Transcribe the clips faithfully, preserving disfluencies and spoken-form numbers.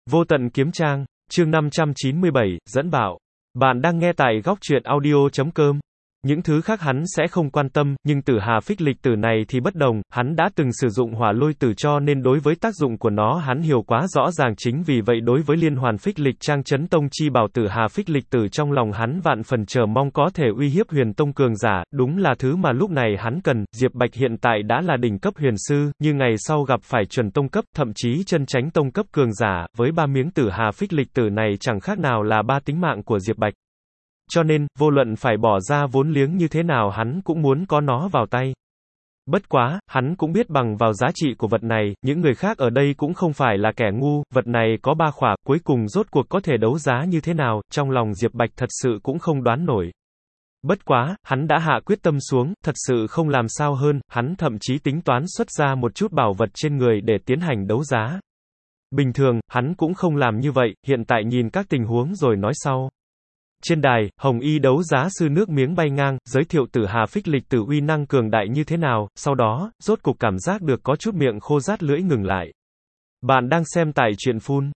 Vô tận kiếm trang, chương năm trăm chín mươi bảy, dẫn bạo. Bạn đang nghe tại góc truyện audio chấm com. Những thứ khác hắn sẽ không quan tâm, nhưng tử hà phích lịch tử này thì bất đồng, hắn đã từng sử dụng hỏa lôi tử cho nên đối với tác dụng của nó hắn hiểu quá rõ ràng, chính vì vậy đối với liên hoàn phích lịch trang chấn tông chi bảo tử hà phích lịch tử trong lòng hắn vạn phần chờ mong có thể uy hiếp huyền tông cường giả, đúng là thứ mà lúc này hắn cần. Diệp Bạch hiện tại đã là đỉnh cấp huyền sư, như ngày sau gặp phải chuẩn tông cấp, thậm chí chân chánh tông cấp cường giả, với ba miếng tử hà phích lịch tử này chẳng khác nào là ba tính mạng của Diệp Bạch. Cho nên, vô luận phải bỏ ra vốn liếng như thế nào hắn cũng muốn có nó vào tay. Bất quá, hắn cũng biết bằng vào giá trị của vật này, những người khác ở đây cũng không phải là kẻ ngu, vật này có ba khỏa, cuối cùng rốt cuộc có thể đấu giá như thế nào, trong lòng Diệp Bạch thật sự cũng không đoán nổi. Bất quá, hắn đã hạ quyết tâm xuống, thật sự không làm sao hơn, hắn thậm chí tính toán xuất ra một chút bảo vật trên người để tiến hành đấu giá. Bình thường, hắn cũng không làm như vậy, hiện tại nhìn các tình huống rồi nói sau. Trên đài, Hồng Y đấu giá sư nước miếng bay ngang, giới thiệu tử hà phích lịch tử uy năng cường đại như thế nào, sau đó, rốt cục cảm giác được có chút miệng khô rát lưỡi ngừng lại. Bạn đang xem tại truyện phun.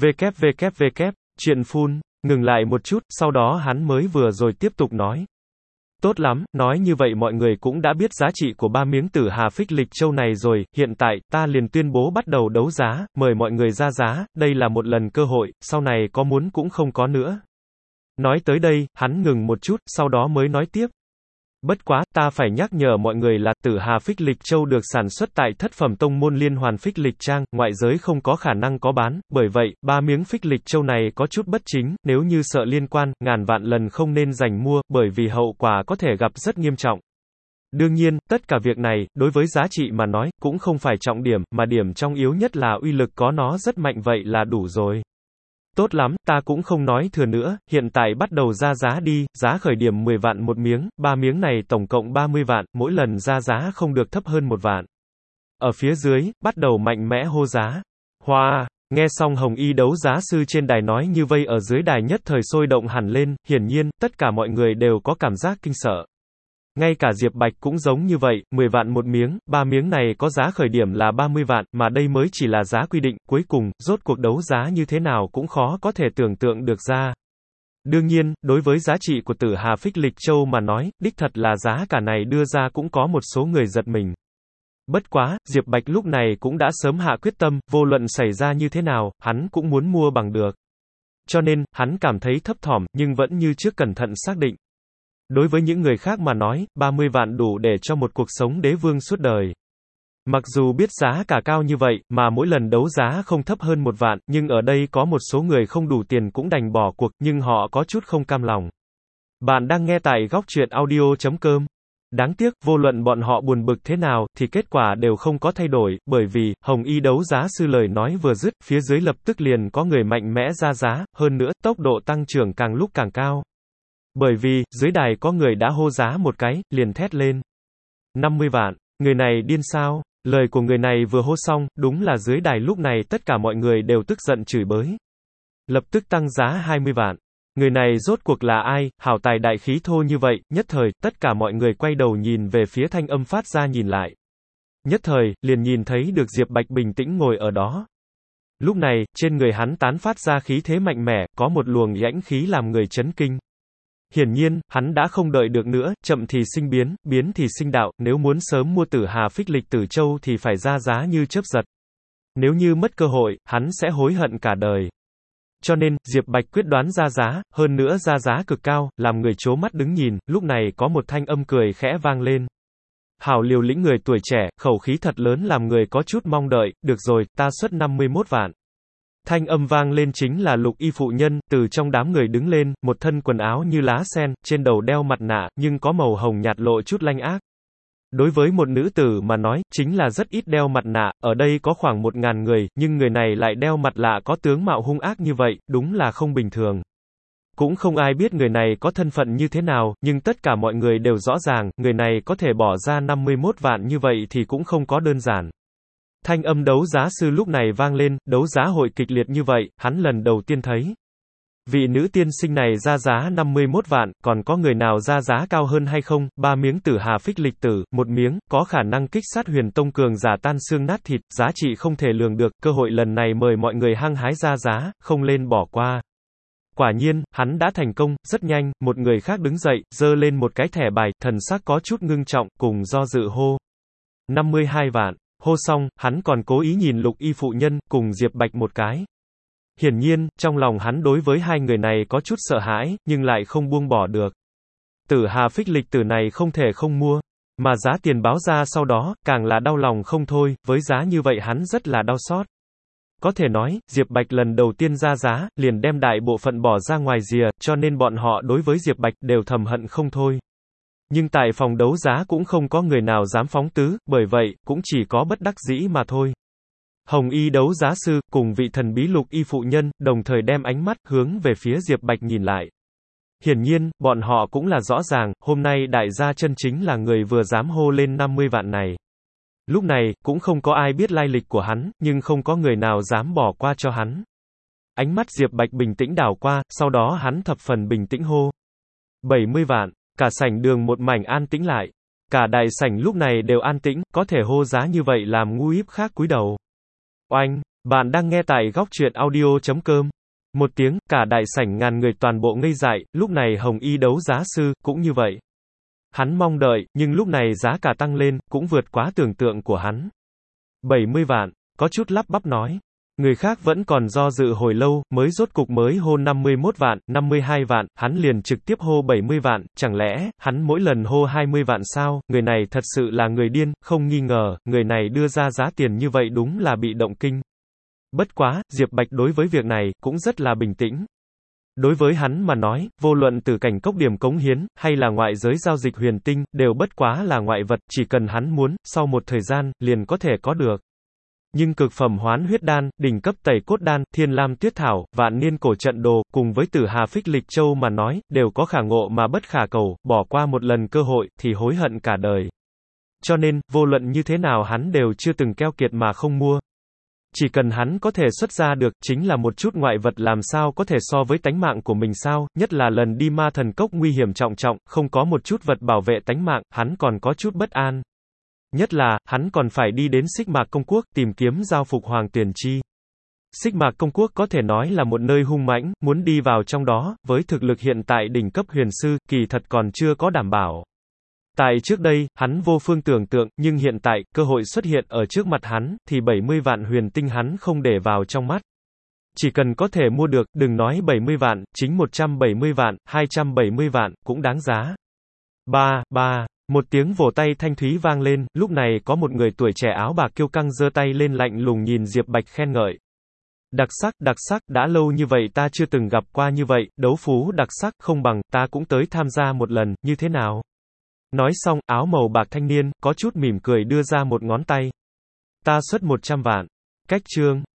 www. Truyện phun, ngừng lại một chút, sau đó hắn mới vừa rồi tiếp tục nói. Tốt lắm, nói như vậy mọi người cũng đã biết giá trị của ba miếng tử hà phích lịch châu này rồi, hiện tại, ta liền tuyên bố bắt đầu đấu giá, mời mọi người ra giá, đây là một lần cơ hội, sau này có muốn cũng không có nữa. Nói tới đây, hắn ngừng một chút, sau đó mới nói tiếp. Bất quá, ta phải nhắc nhở mọi người là, tử hà phích lịch châu được sản xuất tại thất phẩm tông môn liên hoàn phích lịch trang, ngoại giới không có khả năng có bán, bởi vậy, ba miếng phích lịch châu này có chút bất chính, nếu như sợ liên quan, ngàn vạn lần không nên giành mua, bởi vì hậu quả có thể gặp rất nghiêm trọng. Đương nhiên, tất cả việc này, đối với giá trị mà nói, cũng không phải trọng điểm, mà điểm trong yếu nhất là uy lực có nó rất mạnh vậy là đủ rồi. Tốt lắm, ta cũng không nói thừa nữa, hiện tại bắt đầu ra giá đi, giá khởi điểm mười vạn một miếng, ba miếng này tổng cộng ba mươi vạn, mỗi lần ra giá không được thấp hơn một vạn. Ở phía dưới, bắt đầu mạnh mẽ hô giá. Hoa, nghe xong Hồng Y đấu giá sư trên đài nói như vây ở dưới đài nhất thời sôi động hẳn lên, hiển nhiên, tất cả mọi người đều có cảm giác kinh sợ. Ngay cả Diệp Bạch cũng giống như vậy, mười vạn một miếng, ba miếng này có giá khởi điểm là ba mươi vạn, mà đây mới chỉ là giá quy định, cuối cùng, rốt cuộc đấu giá như thế nào cũng khó có thể tưởng tượng được ra. Đương nhiên, đối với giá trị của tử hà phích lịch châu mà nói, đích thật là giá cả này đưa ra cũng có một số người giật mình. Bất quá, Diệp Bạch lúc này cũng đã sớm hạ quyết tâm, vô luận xảy ra như thế nào, hắn cũng muốn mua bằng được. Cho nên, hắn cảm thấy thấp thỏm, nhưng vẫn như trước cẩn thận xác định. Đối với những người khác mà nói, ba mươi vạn đủ để cho một cuộc sống đế vương suốt đời. Mặc dù biết giá cả cao như vậy, mà mỗi lần đấu giá không thấp hơn một vạn, nhưng ở đây có một số người không đủ tiền cũng đành bỏ cuộc, nhưng họ có chút không cam lòng. Bạn đang nghe tại góc truyện audio chấm com. Đáng tiếc, vô luận bọn họ buồn bực thế nào, thì kết quả đều không có thay đổi, bởi vì, Hồng Y đấu giá sư lời nói vừa dứt, phía dưới lập tức liền có người mạnh mẽ ra giá, hơn nữa, tốc độ tăng trưởng càng lúc càng cao. Bởi vì, dưới đài có người đã hô giá một cái, liền thét lên. năm mươi vạn, người này điên sao? Lời của người này vừa hô xong, đúng là dưới đài lúc này tất cả mọi người đều tức giận chửi bới. Lập tức tăng giá hai mươi vạn. Người này rốt cuộc là ai, hảo tài đại khí thô như vậy, nhất thời, tất cả mọi người quay đầu nhìn về phía thanh âm phát ra nhìn lại. Nhất thời, liền nhìn thấy được Diệp Bạch bình tĩnh ngồi ở đó. Lúc này, trên người hắn tán phát ra khí thế mạnh mẽ, có một luồng yãnh khí làm người chấn kinh. Hiển nhiên, hắn đã không đợi được nữa, chậm thì sinh biến, biến thì sinh đạo, nếu muốn sớm mua tử hà phích lịch tử châu thì phải ra giá như chớp giật. Nếu như mất cơ hội, hắn sẽ hối hận cả đời. Cho nên, Diệp Bạch quyết đoán ra giá, hơn nữa ra giá cực cao, làm người trố mắt đứng nhìn, lúc này có một thanh âm cười khẽ vang lên. Hảo liều lĩnh người tuổi trẻ, khẩu khí thật lớn làm người có chút mong đợi, được rồi, ta xuất năm mươi mốt vạn. Thanh âm vang lên chính là Lục Y phụ nhân, từ trong đám người đứng lên, một thân quần áo như lá sen, trên đầu đeo mặt nạ, nhưng có màu hồng nhạt lộ chút lanh ác. Đối với một nữ tử mà nói, chính là rất ít đeo mặt nạ, ở đây có khoảng một ngàn người, nhưng người này lại đeo mặt nạ có tướng mạo hung ác như vậy, đúng là không bình thường. Cũng không ai biết người này có thân phận như thế nào, nhưng tất cả mọi người đều rõ ràng, người này có thể bỏ ra năm mươi mốt vạn như vậy thì cũng không có đơn giản. Thanh âm đấu giá sư lúc này vang lên, đấu giá hội kịch liệt như vậy, hắn lần đầu tiên thấy. Vị nữ tiên sinh này ra giá năm mươi mốt vạn, còn có người nào ra giá cao hơn hay không? Ba miếng tử hà phích lịch tử, một miếng, có khả năng kích sát huyền tông cường giả tan xương nát thịt, giá trị không thể lường được, cơ hội lần này mời mọi người hăng hái ra giá, không lên bỏ qua. Quả nhiên, hắn đã thành công, rất nhanh, một người khác đứng dậy, giơ lên một cái thẻ bài, thần sắc có chút ngưng trọng, cùng do dự hô. năm mươi hai vạn. Hô xong, hắn còn cố ý nhìn Lục Y phụ nhân, cùng Diệp Bạch một cái. Hiển nhiên, trong lòng hắn đối với hai người này có chút sợ hãi, nhưng lại không buông bỏ được. Tử hà phích lịch tử này không thể không mua. Mà giá tiền báo ra sau đó, càng là đau lòng không thôi, với giá như vậy hắn rất là đau xót. Có thể nói, Diệp Bạch lần đầu tiên ra giá, liền đem đại bộ phận bỏ ra ngoài rìa, cho nên bọn họ đối với Diệp Bạch đều thầm hận không thôi. Nhưng tại phòng đấu giá cũng không có người nào dám phóng tứ, bởi vậy, cũng chỉ có bất đắc dĩ mà thôi. Hồng Y đấu giá sư, cùng vị thần bí Lục Y phụ nhân, đồng thời đem ánh mắt, hướng về phía Diệp Bạch nhìn lại. Hiển nhiên, bọn họ cũng là rõ ràng, hôm nay đại gia chân chính là người vừa dám hô lên năm mươi vạn này. Lúc này, cũng không có ai biết lai lịch của hắn, nhưng không có người nào dám bỏ qua cho hắn. Ánh mắt Diệp Bạch bình tĩnh đảo qua, sau đó hắn thập phần bình tĩnh hô. bảy mươi vạn, cả sảnh đường một mảnh an tĩnh lại. Cả đại sảnh lúc này đều an tĩnh, có thể hô giá như vậy làm ngu íp khác cúi đầu. Oanh, bạn đang nghe tại góc truyện audio chấm com. Một tiếng, cả đại sảnh ngàn người toàn bộ ngây dại, lúc này Hồng Y đấu giá sư, cũng như vậy. Hắn mong đợi, nhưng lúc này giá cả tăng lên, cũng vượt quá tưởng tượng của hắn. bảy mươi vạn, có chút lắp bắp nói. Người khác vẫn còn do dự hồi lâu, mới rốt cục mới hô năm mươi mốt vạn, năm mươi hai vạn, hắn liền trực tiếp hô bảy mươi vạn, chẳng lẽ, hắn mỗi lần hô hai mươi vạn sao, người này thật sự là người điên, không nghi ngờ, người này đưa ra giá tiền như vậy đúng là bị động kinh. Bất quá, Diệp Bạch đối với việc này, cũng rất là bình tĩnh. Đối với hắn mà nói, vô luận từ cảnh cốc điểm cống hiến, hay là ngoại giới giao dịch huyền tinh, đều bất quá là ngoại vật, chỉ cần hắn muốn, sau một thời gian, liền có thể có được. Nhưng cực phẩm hoán huyết đan, đỉnh cấp tẩy cốt đan, thiên lam tuyết thảo, vạn niên cổ trận đồ, cùng với tử hà phích lịch châu mà nói, đều có khả ngộ mà bất khả cầu, bỏ qua một lần cơ hội, thì hối hận cả đời. Cho nên, vô luận như thế nào hắn đều chưa từng keo kiệt mà không mua. Chỉ cần hắn có thể xuất ra được, chính là một chút ngoại vật làm sao có thể so với tánh mạng của mình sao, nhất là lần đi ma thần cốc nguy hiểm trọng trọng, không có một chút vật bảo vệ tánh mạng, hắn còn có chút bất an. Nhất là, hắn còn phải đi đến Xích Mạc Công Quốc, tìm kiếm giao phục Hoàng Tuyển Chi. Xích Mạc Công Quốc có thể nói là một nơi hung mãnh, muốn đi vào trong đó, với thực lực hiện tại đỉnh cấp huyền sư, kỳ thật còn chưa có đảm bảo. Tại trước đây, hắn vô phương tưởng tượng, nhưng hiện tại, cơ hội xuất hiện ở trước mặt hắn, thì bảy mươi vạn huyền tinh hắn không để vào trong mắt. Chỉ cần có thể mua được, đừng nói bảy mươi vạn, chính một trăm bảy mươi vạn, hai trăm bảy mươi vạn, cũng đáng giá. Ba, ba, một tiếng vỗ tay thanh thúy vang lên, lúc này có một người tuổi trẻ áo bạc kiêu căng giơ tay lên lạnh lùng nhìn Diệp Bạch khen ngợi. Đặc sắc, đặc sắc, đã lâu như vậy ta chưa từng gặp qua như vậy, đấu phú đặc sắc, không bằng, ta cũng tới tham gia một lần, như thế nào? Nói xong, áo màu bạc thanh niên, có chút mỉm cười đưa ra một ngón tay. Ta xuất một trăm vạn. Cách chương.